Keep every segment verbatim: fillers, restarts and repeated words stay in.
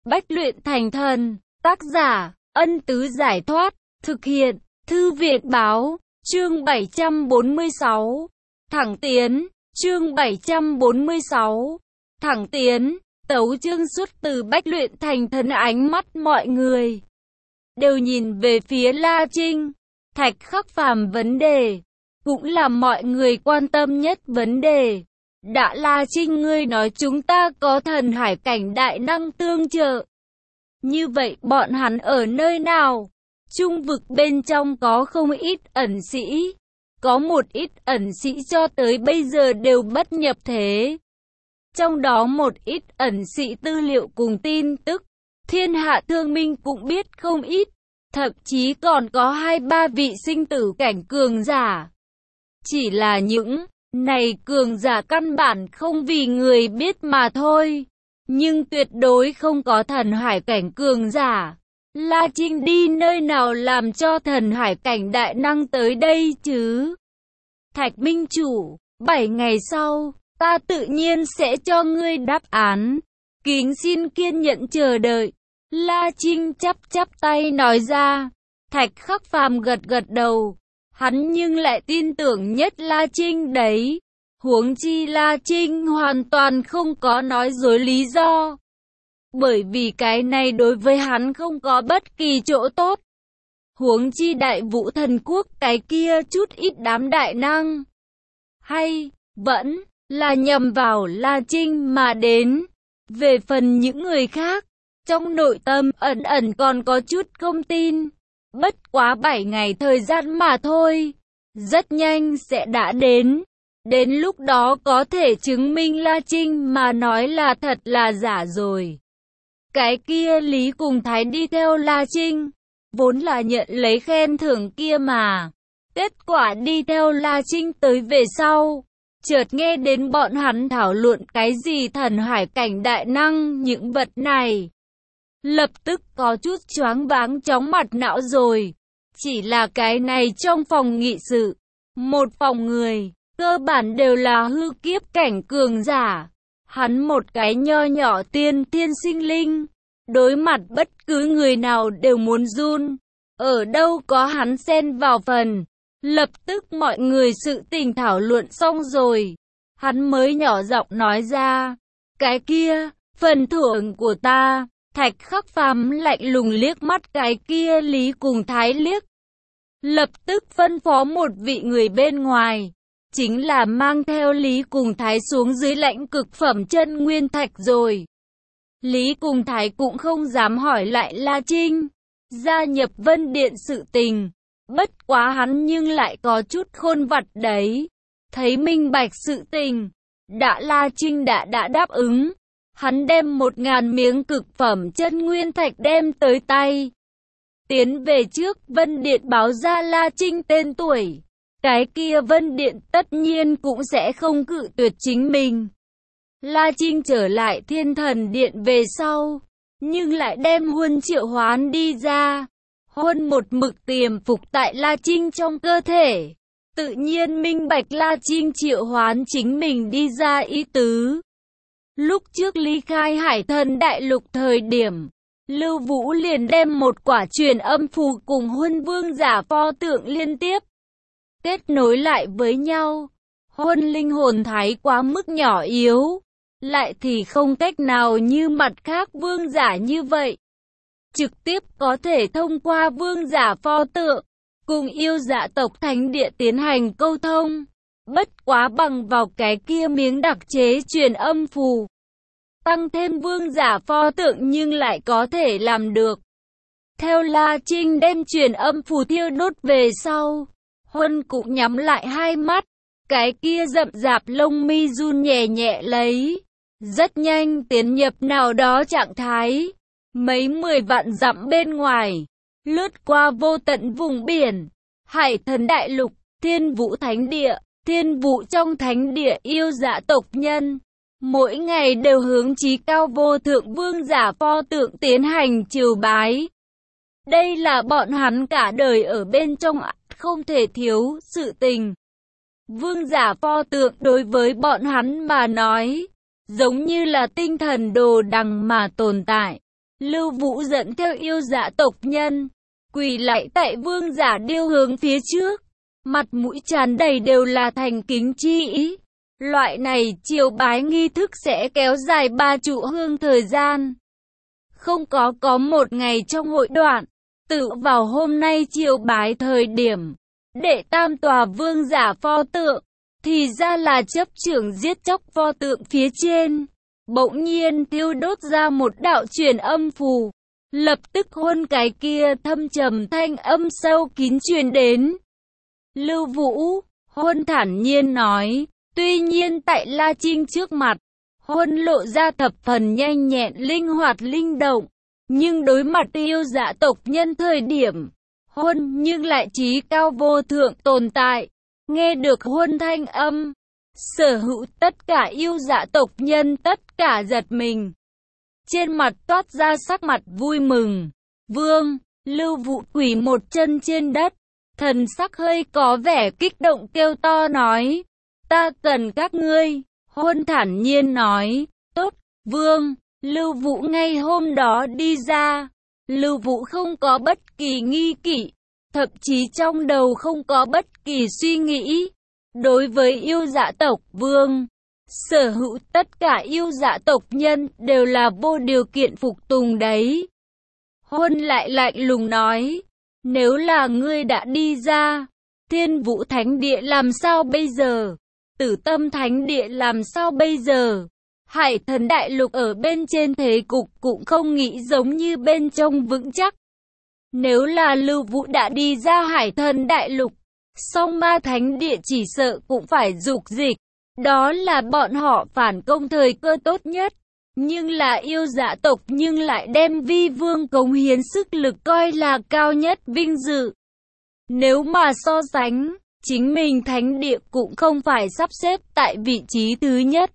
Bách luyện thành thần. Tác giả, Ân Tứ Giải Thoát. Thực hiện, Thư Việt Báo. Chương bảy trăm bốn mươi sáu. Thẳng tiến. Chương bảy trăm bốn mươi sáu. Thẳng tiến. Tấu chương xuất từ Bách luyện thành thần. Ánh mắt mọi người đều nhìn về phía La Trinh. Thạch Khắc Phàm vấn đề, cũng là mọi người quan tâm nhất vấn đề. Đã La Trinh ngươi nói chúng ta có thần hải cảnh đại năng tương trợ. Như vậy bọn hắn ở nơi nào? Trung vực bên trong có không ít ẩn sĩ. Có một ít ẩn sĩ cho tới bây giờ đều bất nhập thế. Trong đó một ít ẩn sĩ tư liệu cùng tin tức, thiên hạ thương minh cũng biết không ít. Thậm chí còn có hai ba vị sinh tử cảnh cường giả. Chỉ là những này cường giả căn bản không vì người biết mà thôi. Nhưng tuyệt đối không có thần hải cảnh cường giả. La Trinh đi nơi nào làm cho thần hải cảnh đại năng tới đây chứ? Thạch Minh Chủ, bảy ngày sau, ta tự nhiên sẽ cho ngươi đáp án. Kính xin kiên nhẫn chờ đợi. La Trinh chắp chắp tay nói ra. Thạch Khắc Phàm gật gật đầu. Hắn nhưng lại tin tưởng nhất La Trinh đấy. Huống chi La Trinh hoàn toàn không có nói dối lý do. Bởi vì cái này đối với hắn không có bất kỳ chỗ tốt. Huống chi Đại Vũ Thần Quốc cái kia chút ít đám đại năng. Hay, vẫn là nhầm vào La Trinh mà đến. Về phần những người khác, trong nội tâm ẩn ẩn còn có chút không tin. Bất quá bảy ngày thời gian mà thôi. Rất nhanh sẽ đã đến. Đến lúc đó có thể chứng minh La Trinh mà nói là thật là giả rồi. Cái kia Lý cùng Thái đi theo La Trinh, vốn là nhận lấy khen thưởng kia mà. Kết quả đi theo La Trinh tới về sau, chợt nghe đến bọn hắn thảo luận cái gì thần hải cảnh đại năng những vật này. Lập tức có chút choáng váng chóng mặt não rồi. Chỉ là cái này trong phòng nghị sự, một phòng người, cơ bản đều là hư kiếp cảnh cường giả. Hắn một cái nho nhỏ tiên thiên sinh linh, đối mặt bất cứ người nào đều muốn run. Ở đâu có hắn xen vào phần. Lập tức mọi người sự tình thảo luận xong rồi. Hắn mới nhỏ giọng nói ra. Cái kia, phần thưởng của ta. Thạch Khắc Phàm lạnh lùng liếc mắt cái kia Lý cùng Thái liếc. Lập tức phân phó một vị người bên ngoài. Chính là mang theo Lý cùng Thái xuống dưới lãnh cực phẩm chân nguyên thạch rồi. Lý cùng Thái cũng không dám hỏi lại La Trinh gia nhập Vân Điện sự tình. Bất quá hắn nhưng lại có chút khôn vặt đấy. Thấy minh bạch sự tình, đã La Trinh đã đã đáp ứng. Hắn đem một ngàn miếng cực phẩm chân nguyên thạch đem tới tay. Tiến về trước Vân Điện báo ra La Trinh tên tuổi. Cái kia Vân Điện tất nhiên cũng sẽ không cự tuyệt chính mình. La Trinh trở lại Thiên Thần Điện về sau, nhưng lại đem Huân triệu hoán đi ra. Huân một mực tiềm phục tại La Trinh trong cơ thể. Tự nhiên minh bạch La Trinh triệu hoán chính mình đi ra ý tứ. Lúc trước ly khai Hải Thần Đại Lục thời điểm, Lưu Vũ liền đem một quả truyền âm phù cùng Huân Vương giả pho tượng liên tiếp kết nối lại với nhau. Huân linh hồn thái quá mức nhỏ yếu, lại thì không cách nào như mặt khác vương giả như vậy. Trực tiếp có thể thông qua vương giả pho tượng, cùng yêu dạ tộc thánh địa tiến hành câu thông. Bất quá bằng vào cái kia miếng đặc chế truyền âm phù. Tăng thêm vương giả pho tượng nhưng lại có thể làm được. Theo La Trinh đem truyền âm phù thiêu đốt về sau, Huân cũng nhắm lại hai mắt. Cái kia rậm rạp lông mi run nhẹ nhẹ lấy. Rất nhanh tiến nhập nào đó trạng thái. Mấy mười vạn dặm bên ngoài, lướt qua vô tận vùng biển, Hải Thần Đại Lục, Thiên Vũ Thánh Địa, Thiên Vũ trong Thánh Địa yêu dạ tộc nhân. Mỗi ngày đều hướng chí cao vô thượng vương giả pho tượng tiến hành triều bái. Đây là bọn hắn cả đời ở bên trong không thể thiếu sự tình. Vương giả pho tượng đối với bọn hắn mà nói, giống như là tinh thần đồ đằng mà tồn tại. Lưu Vũ dẫn theo yêu dạ tộc nhân, quỳ lạy tại vương giả điêu hướng phía trước, mặt mũi tràn đầy đều là thành kính chi ý. Loại này triều bái nghi thức sẽ kéo dài ba trụ hương thời gian. Không có có một ngày trong hội đoạn, tự vào hôm nay triều bái thời điểm, đệ tam tòa vương giả pho tượng, thì ra là chấp trưởng giết chóc pho tượng phía trên. Bỗng nhiên thiêu đốt ra một đạo truyền âm phù, lập tức hôn cái kia thâm trầm thanh âm sâu kín truyền đến. Lưu Vũ, hôn thản nhiên nói, tuy nhiên tại La Trinh trước mặt, hôn lộ ra thập phần nhanh nhẹn linh hoạt linh động, nhưng đối mặt yêu dạ tộc nhân thời điểm, hôn nhưng lại trí cao vô thượng tồn tại. Nghe được hôn thanh âm, sở hữu tất cả yêu dạ tộc nhân tất cả giật mình. Trên mặt toát ra sắc mặt vui mừng. Vương, Lưu Vũ quỳ một chân trên đất, thần sắc hơi có vẻ kích động kêu to nói, ta cần các ngươi. Hôn thản nhiên nói, tốt, Vương. Lưu Vũ ngay hôm đó đi ra, Lưu Vũ không có bất kỳ nghi kỵ, thậm chí trong đầu không có bất kỳ suy nghĩ. Đối với yêu dạ tộc vương, sở hữu tất cả yêu dạ tộc nhân đều là vô điều kiện phục tùng đấy. Hôn lại lạnh lùng nói, nếu là ngươi đã đi ra, Thiên Vũ Thánh Địa làm sao bây giờ? Tử Tâm Thánh Địa làm sao bây giờ? Hải Thần Đại Lục ở bên trên thế cục cũng không nghĩ giống như bên trong vững chắc. Nếu là Lưu Vũ đã đi ra Hải Thần Đại Lục, song Ma Thánh Địa chỉ sợ cũng phải dục dịch. Đó là bọn họ phản công thời cơ tốt nhất. Nhưng là yêu dạ tộc nhưng lại đem vi vương cống hiến sức lực coi là cao nhất vinh dự. Nếu mà so sánh, chính mình Thánh Địa cũng không phải sắp xếp tại vị trí thứ nhất.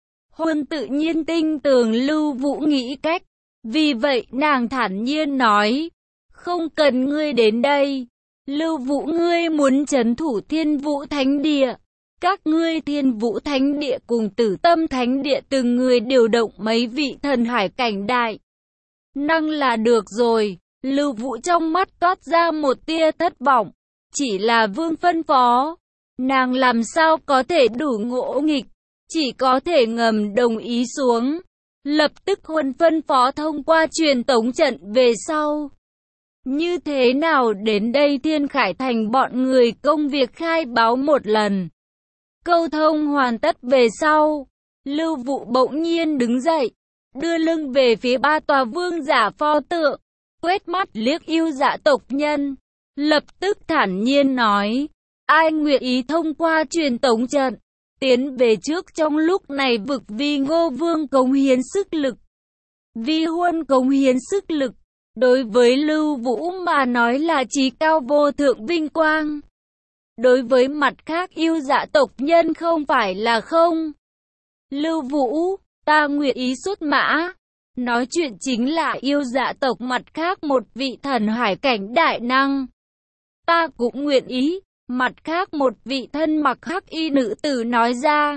Hôn tự nhiên tinh tường Lưu Vũ nghĩ cách. Vì vậy nàng thản nhiên nói, không cần ngươi đến đây. Lưu Vũ, ngươi muốn trấn thủ Thiên Vũ Thánh Địa. Các ngươi Thiên Vũ Thánh Địa cùng Tử Tâm Thánh Địa từng người điều động mấy vị thần hải cảnh đại năng là được rồi. Lưu Vũ trong mắt toát ra một tia thất vọng. Chỉ là vương phân phó, nàng làm sao có thể đủ ngỗ nghịch, chỉ có thể ngầm đồng ý xuống. Lập tức huân phân phó thông qua truyền tống trận về sau. Như thế nào đến đây Thiên Khải Thành bọn người công việc khai báo một lần. Câu thông hoàn tất về sau, Lưu Vũ bỗng nhiên đứng dậy, đưa lưng về phía ba tòa vương giả pho tượng, quét mắt liếc yêu dạ tộc nhân, lập tức thản nhiên nói, ai nguyện ý thông qua truyền tống trận, tiến về trước trong lúc này vực vì Ngô Vương cống hiến sức lực. Vi huân cống hiến sức lực, đối với Lưu Vũ mà nói là chí cao vô thượng vinh quang. Đối với mặt khác yêu dạ tộc nhân không phải là không. Lưu Vũ, ta nguyện ý xuất mã. Nói chuyện chính là yêu dạ tộc mặt khác một vị thần hải cảnh đại năng. Ta cũng nguyện ý. Mặt khác một vị thân mặc hắc y nữ tử nói ra.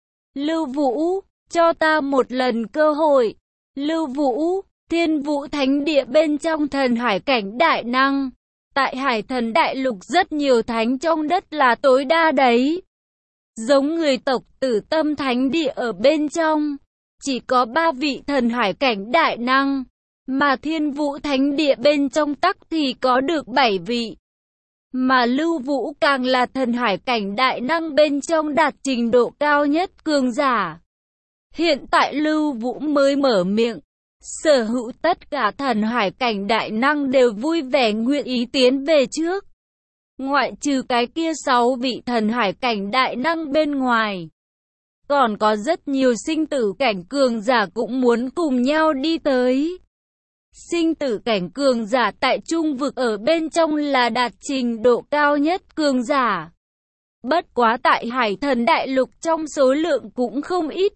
Lưu Vũ, cho ta một lần cơ hội. Lưu Vũ, Thiên Vũ Thánh Địa bên trong thần hải cảnh đại năng. Tại Hải Thần Đại Lục rất nhiều thánh trong đất là tối đa đấy. Giống người tộc Tử Tâm Thánh Địa ở bên trong, chỉ có ba vị thần hải cảnh đại năng, mà Thiên Vũ Thánh Địa bên trong tắc thì có được bảy vị. Mà Lưu Vũ càng là thần hải cảnh đại năng bên trong đạt trình độ cao nhất cường giả. Hiện tại Lưu Vũ mới mở miệng. Sở hữu tất cả thần hải cảnh đại năng đều vui vẻ nguyện ý tiến về trước. Ngoại trừ cái kia sáu vị thần hải cảnh đại năng bên ngoài. Còn có rất nhiều sinh tử cảnh cường giả cũng muốn cùng nhau đi tới. Sinh tử cảnh cường giả tại trung vực ở bên trong là đạt trình độ cao nhất cường giả. Bất quá tại Hải Thần Đại Lục trong số lượng cũng không ít.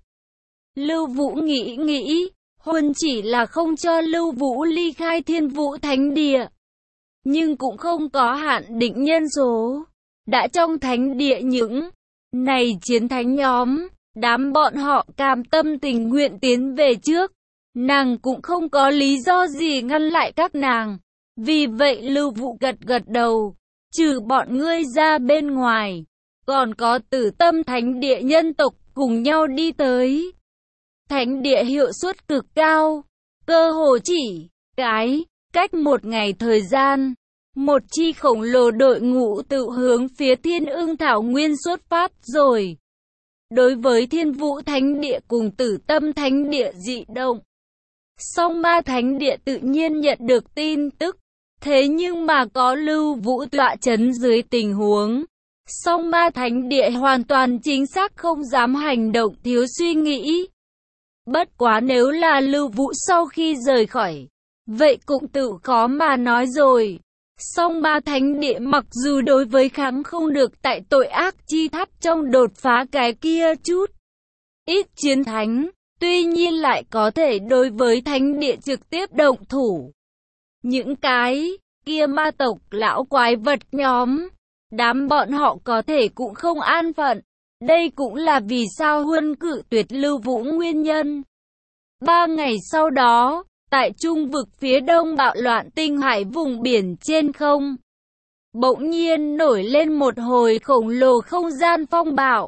Lưu Vũ nghĩ nghĩ. Huân chỉ là không cho Lưu Vũ ly khai Thiên Vũ Thánh Địa, nhưng cũng không có hạn định nhân số. Đã trong Thánh Địa những này chiến thánh nhóm, đám bọn họ cam tâm tình nguyện tiến về trước. nàng cũng không có lý do gì ngăn lại các nàng. Vì vậy Lưu Vũ gật gật đầu, trừ bọn ngươi ra bên ngoài, còn có Tử Tâm Thánh Địa nhân tộc cùng nhau đi tới. Thánh địa hiệu suất cực cao, cơ hồ chỉ cái cách một ngày thời gian, một chi khổng lồ đội ngũ tự hướng phía Thiên Ưng Thảo Nguyên xuất phát rồi. Đối với Thiên Vũ Thánh Địa cùng Tử Tâm Thánh Địa dị động, Song Ma Thánh Địa tự nhiên nhận được tin tức, thế nhưng mà có Lưu Vũ tọa chấn dưới tình huống, Song Ma Thánh Địa hoàn toàn chính xác không dám hành động thiếu suy nghĩ. Bất quá nếu là Lưu Vũ sau khi rời khỏi, vậy cũng tự khó mà nói rồi. Song Ma Thánh Địa mặc dù đối với kháng không được tại tội ác chi tháp trong đột phá cái kia chút ít chiến thánh, tuy nhiên lại có thể đối với Thánh Địa trực tiếp động thủ. Những cái kia ma tộc lão quái vật nhóm, đám bọn họ có thể cũng không an phận. Đây cũng là vì sao Huân cự tuyệt Lưu Vũ nguyên nhân. Ba ngày sau đó, tại trung vực phía đông bạo loạn tinh hải vùng biển trên không, bỗng nhiên nổi lên một hồi khổng lồ không gian phong bạo.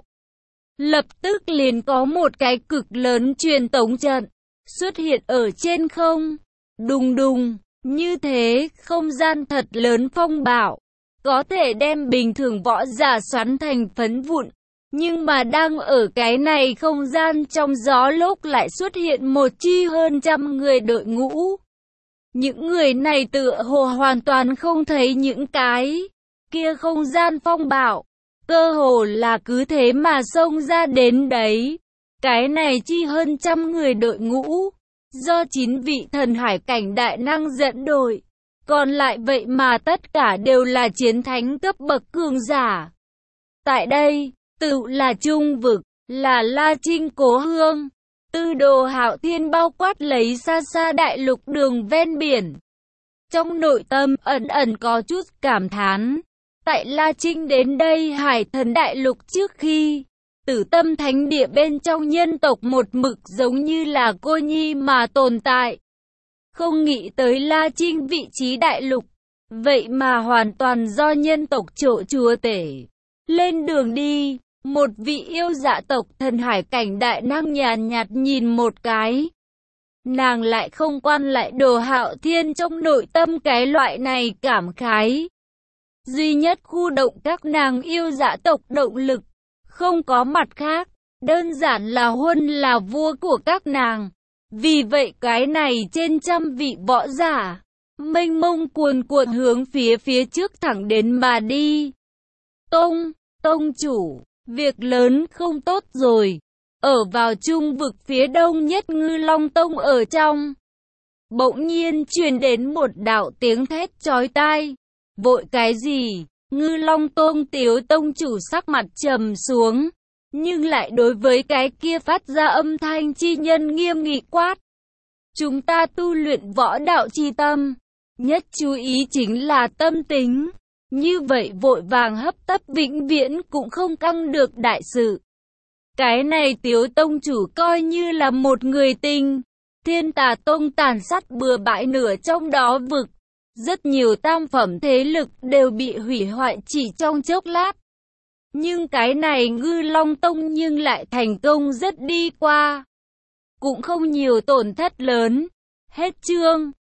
Lập tức liền có một cái cực lớn truyền tống trận xuất hiện ở trên không. Đùng đùng, như thế không gian thật lớn phong bạo, có thể đem bình thường võ giả xoắn thành phấn vụn. Nhưng mà đang ở cái này không gian trong gió lốc lại xuất hiện một chi hơn trăm người đội ngũ. Những người này tựa hồ hoàn toàn không thấy những cái kia không gian phong bạo, cơ hồ là cứ thế mà xông ra đến đấy. Cái này chi hơn trăm người đội ngũ, do chín vị thần hải cảnh đại năng dẫn đội, còn lại vậy mà tất cả đều là chiến thánh cấp bậc cường giả. Tại đây, tự là trung vực, là La Trinh cố hương, Tư Đồ Hạo Thiên bao quát lấy xa xa đại lục đường ven biển. Trong nội tâm ẩn ẩn có chút cảm thán, tại La Trinh đến đây Hải Thần đại lục trước khi Tử Tâm Thánh Địa bên trong nhân tộc một mực giống như là cô nhi mà tồn tại. Không nghĩ tới La Trinh vị trí đại lục, vậy mà hoàn toàn do nhân tộc trổ chúa tể. Lên đường đi, một vị yêu dạ tộc thần hải cảnh đại năng nhàn nhạt nhìn một cái. Nàng lại không quan lại Đồ Hạo Thiên trong nội tâm cái loại này cảm khái. Duy nhất khu động các nàng yêu dạ tộc động lực, không có mặt khác, đơn giản là Huân là vua của các nàng. Vì vậy cái này trên trăm vị võ giả, mênh mông cuồn cuộn hướng phía phía trước thẳng đến mà đi. Tông, tông chủ, việc lớn không tốt rồi. Ở vào trung vực phía đông nhất Ngư Long Tông ở trong, bỗng nhiên truyền đến một đạo tiếng thét chói tai. Vội cái gì? Ngư Long Tông Tiếu tông chủ sắc mặt trầm xuống, nhưng lại đối với cái kia phát ra âm thanh chi nhân nghiêm nghị quát. Chúng ta tu luyện võ đạo chi tâm, nhất chú ý chính là tâm tính. Như vậy vội vàng hấp tấp vĩnh viễn cũng không căng được đại sự. Cái này Tiếu tông chủ coi như là một người tình. Thiên Tà Tông tàn sát bừa bãi nửa trong đó vực. Rất nhiều tam phẩm thế lực đều bị hủy hoại chỉ trong chốc lát. Nhưng cái này Ngư Long Tông nhưng lại thành công rất đi qua. Cũng không nhiều tổn thất lớn. Hết chương.